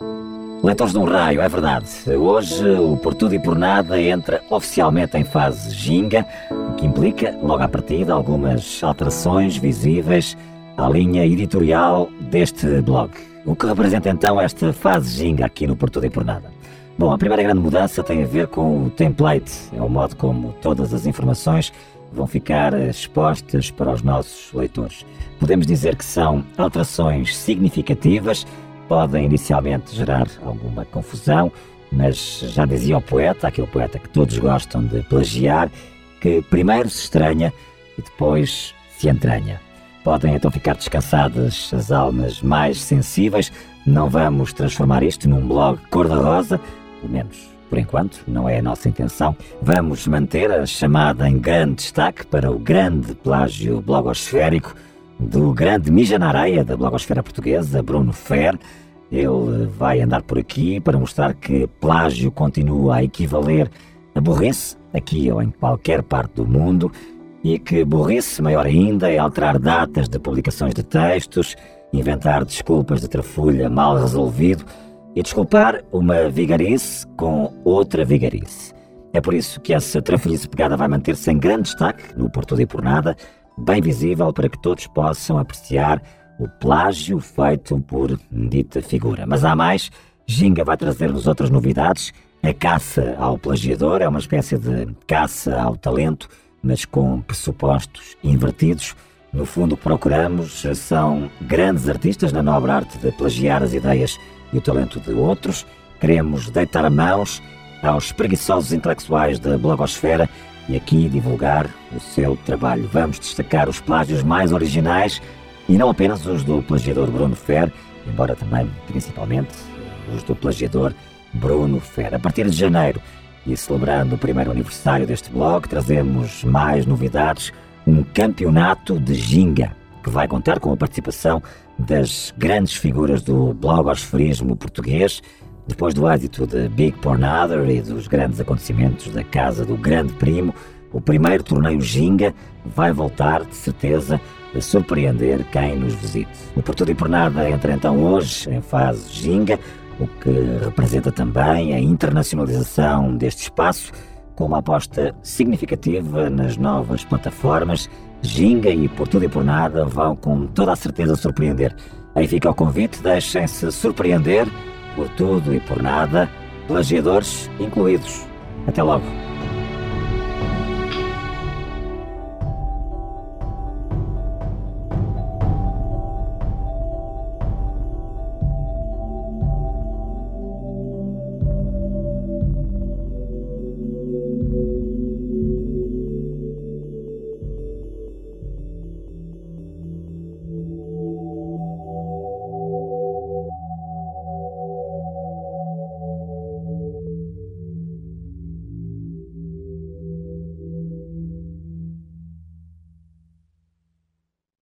Leitores de um raio, é verdade. Hoje o Por Tudo e Por Nada entra oficialmente em fase ginga, o que implica, logo à partida, algumas alterações visíveis à linha editorial deste blog. O que representa então esta fase ginga aqui no Por Tudo e Por Nada? Bom, a primeira grande mudança tem a ver com o template, é o modo como todas as informações vão ficar expostas para os nossos leitores. Podemos dizer que são alterações significativas, podem inicialmente gerar alguma confusão, mas já dizia o poeta, aquele poeta que todos gostam de plagiar, que primeiro se estranha e depois se entranha. Podem então ficar descansadas as almas mais sensíveis, não vamos transformar isto num blog cor-de-rosa, pelo menos por enquanto, não é a nossa intenção. Vamos manter a chamada em grande destaque para o grande plágio blogosférico do grande mija na areia da blogosfera portuguesa, Bruno Fer. Ele vai andar por aqui para mostrar que plágio continua a equivaler a burrice, aqui ou em qualquer parte do mundo, e que burrice maior ainda é alterar datas de publicações de textos, inventar desculpas de trafulha mal resolvido e desculpar uma vigarice com outra vigarice. É por isso que essa trafulhice pegada vai manter-se em grande destaque no Por Tudo e Por Nada, bem visível para que todos possam apreciar o plágio feito por dita figura. Mas há mais, ginga vai trazer-nos outras novidades. A caça ao plagiador é uma espécie de caça ao talento, mas com pressupostos invertidos. No fundo, o que procuramos são grandes artistas na nobre arte de plagiar as ideias e o talento de outros. Queremos deitar mãos aos preguiçosos intelectuais da blogosfera e aqui divulgar o seu trabalho. Vamos destacar os plágios mais originais e não apenas os do plagiador Bruno Fer, embora também, principalmente, os do plagiador Bruno Fer. A partir de janeiro, e celebrando o primeiro aniversário deste blog, trazemos mais novidades, um campeonato de ginga, que vai contar com a participação das grandes figuras do blogosferismo português. Depois do êxito de Big Pornother e dos grandes acontecimentos da Casa do Grande Primo, o primeiro torneio ginga vai voltar, de certeza, a surpreender quem nos visite. O Por Tudo e Por Nada entra então hoje em fase ginga, o que representa também a internacionalização deste espaço, com uma aposta significativa nas novas plataformas. Ginga e Por Tudo e Por Nada vão com toda a certeza surpreender. Aí fica o convite, deixem-se surpreender por tudo e por nada, plagiadores incluídos. Até logo.